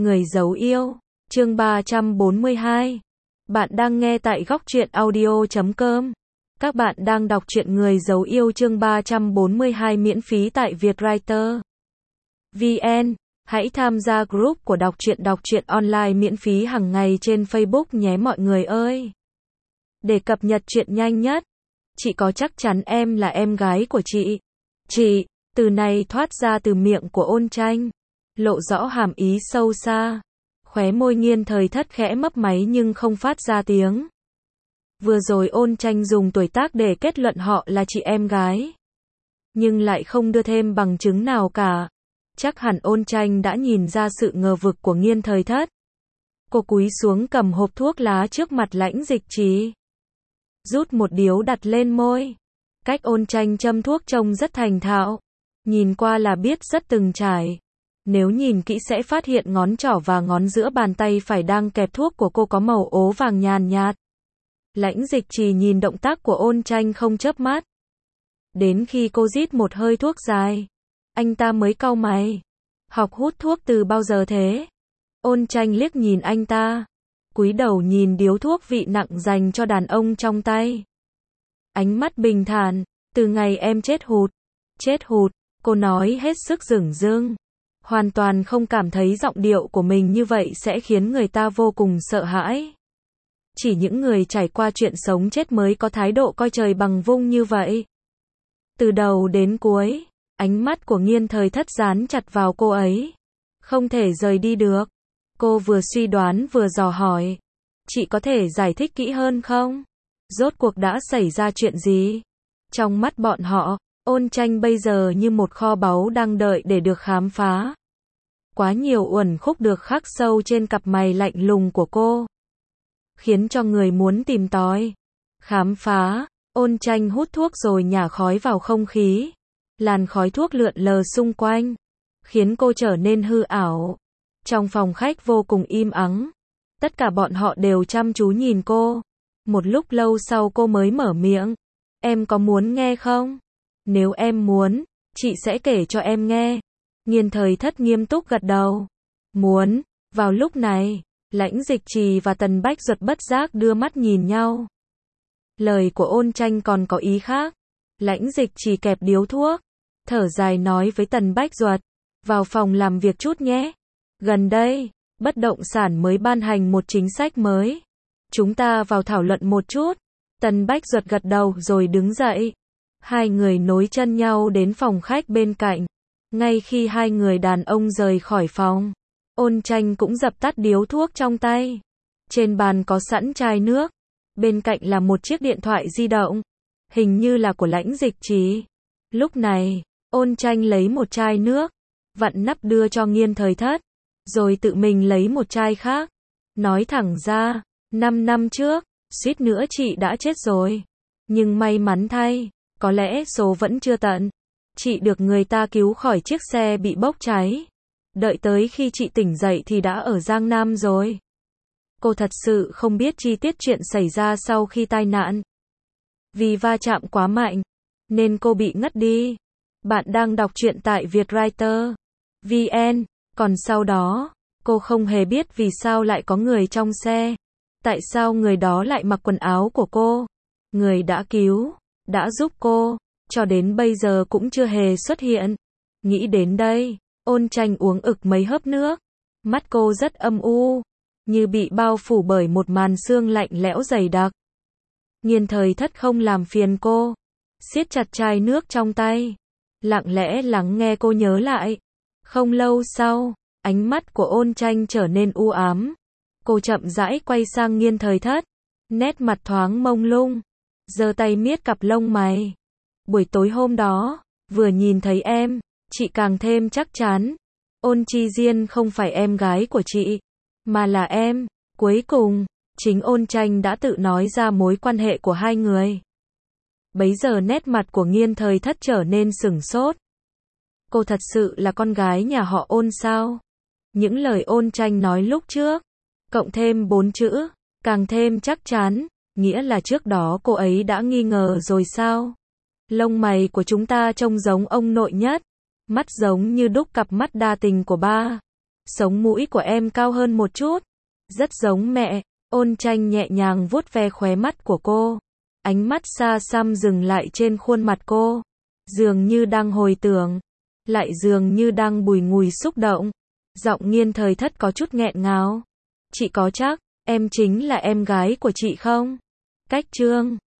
Người giấu yêu, chương 342. Bạn đang nghe tại Góc Truyện Audio.com. Các bạn đang đọc truyện Người giấu yêu chương 342 miễn phí tại Vietwriter VN. Hãy tham gia group của đọc truyện online miễn phí hàng ngày trên Facebook nhé mọi người ơi. Để cập nhật truyện nhanh nhất, chị có chắc chắn em là em gái của chị? Chị, từ này thoát ra từ miệng của Ôn Tranh, lộ rõ hàm ý sâu xa. Khóe môi Nghiên Thời Thất khẽ mấp máy nhưng không phát ra tiếng. Vừa rồi Ôn Tranh dùng tuổi tác để kết luận họ là chị em gái, nhưng lại không đưa thêm bằng chứng nào cả. Chắc hẳn Ôn Tranh đã nhìn ra sự ngờ vực của Nghiên Thời Thất. Cô cúi xuống cầm hộp thuốc lá trước mặt Lãnh Dịch Trì, rút một điếu đặt lên môi. Cách Ôn Tranh châm thuốc trông rất thành thạo, nhìn qua là biết rất từng trải. Nếu nhìn kỹ sẽ phát hiện ngón trỏ và ngón giữa bàn tay phải đang kẹp thuốc của cô có màu ố vàng nhàn nhạt. Lãnh Dịch Trì nhìn động tác của Ôn Tranh không chớp mắt. Đến khi cô rít một hơi thuốc dài, anh ta mới cau mày. Học hút thuốc từ bao giờ thế? Ôn Tranh liếc nhìn anh ta, cúi đầu nhìn điếu thuốc vị nặng dành cho đàn ông trong tay. Ánh mắt bình thản, từ ngày em chết hụt, cô nói hết sức dửng dưng. Hoàn toàn không cảm thấy giọng điệu của mình như vậy sẽ khiến người ta vô cùng sợ hãi. Chỉ những người trải qua chuyện sống chết mới có thái độ coi trời bằng vung như vậy. Từ đầu đến cuối, ánh mắt của Nghiên Thời Thất dán chặt vào cô ấy, không thể rời đi được. Cô vừa suy đoán vừa dò hỏi, chị có thể giải thích kỹ hơn không? Rốt cuộc đã xảy ra chuyện gì? Trong mắt bọn họ, Ôn Tranh bây giờ như một kho báu đang đợi để được khám phá. Quá nhiều uẩn khúc được khắc sâu trên cặp mày lạnh lùng của cô, khiến cho người muốn tìm tòi, khám phá. Ôn Tranh hút thuốc rồi nhả khói vào không khí. Làn khói thuốc lượn lờ xung quanh, khiến cô trở nên hư ảo. Trong phòng khách vô cùng im ắng, tất cả bọn họ đều chăm chú nhìn cô. Một lúc lâu sau cô mới mở miệng, em có muốn nghe không? Nếu em muốn, chị sẽ kể cho em nghe. Nghiên Thời Thất nghiêm túc gật đầu. Muốn. Vào lúc này, Lãnh Dịch Trì và Tần Bách Duật bất giác đưa mắt nhìn nhau. Lời của Ôn Tranh còn có ý khác. Lãnh Dịch Trì kẹp điếu thuốc, thở dài nói với Tần Bách Duật, vào phòng làm việc chút nhé. Gần đây, bất động sản mới ban hành một chính sách mới. Chúng ta vào thảo luận một chút. Tần Bách Duật gật đầu rồi đứng dậy. Hai người nối chân nhau đến phòng khách bên cạnh. Ngay khi hai người đàn ông rời khỏi phòng, Ôn Tranh cũng dập tắt điếu thuốc trong tay. Trên bàn có sẵn chai nước, bên cạnh là một chiếc điện thoại di động, hình như là của Lãnh Dịch Trì. Lúc này, Ôn Tranh lấy một chai nước, vặn nắp đưa cho Nghiên Thời Thất, rồi tự mình lấy một chai khác. Nói thẳng ra, 5 năm trước, suýt nữa chị đã chết rồi. Nhưng may mắn thay, có lẽ số vẫn chưa tận. Chị được người ta cứu khỏi chiếc xe bị bốc cháy. Đợi tới khi chị tỉnh dậy thì đã ở Giang Nam rồi. Cô thật sự không biết chi tiết chuyện xảy ra sau khi tai nạn. Vì va chạm quá mạnh, nên cô bị ngất đi. Bạn đang đọc truyện tại Vietwriter VN. Còn sau đó, cô không hề biết vì sao lại có người trong xe. Tại sao người đó lại mặc quần áo của cô? Người đã cứu, đã giúp cô, cho đến bây giờ cũng chưa hề xuất hiện. Nghĩ đến đây, Ôn Tranh uống ực mấy hớp nước. Mắt cô rất âm u, như bị bao phủ bởi một màn sương lạnh lẽo dày đặc. Nghiên Thời Thất không làm phiền cô, siết chặt chai nước trong tay, lặng lẽ lắng nghe cô nhớ lại. Không lâu sau, ánh mắt của Ôn Tranh trở nên u ám. Cô chậm rãi quay sang Nghiên Thời Thất, nét mặt thoáng mông lung, giơ tay miết cặp lông mày. Buổi tối hôm đó, vừa nhìn thấy em, chị càng thêm chắc chắn. Ôn Chi Diên không phải em gái của chị, mà là em. Cuối cùng, chính Ôn Tranh đã tự nói ra mối quan hệ của hai người. Bấy giờ nét mặt của Nghiên Thời Thất trở nên sửng sốt. Cô thật sự là con gái nhà họ Ôn sao? Những lời Ôn Tranh nói lúc trước, cộng thêm 4 chữ, càng thêm chắc chắn, nghĩa là trước đó cô ấy đã nghi ngờ rồi sao? Lông mày của chúng ta trông giống ông nội nhất, mắt giống như đúc cặp mắt đa tình của ba. Sống mũi của em cao hơn một chút. Rất giống mẹ. Ôn Tranh nhẹ nhàng vuốt ve khóe mắt của cô. Ánh mắt xa xăm dừng lại trên khuôn mặt cô. Dường như đang hồi tưởng. Lại dường như đang bùi ngùi xúc động. Giọng Nghiên Thời Thất có chút nghẹn ngào. Chị có chắc, em chính là em gái của chị không? Cách Chương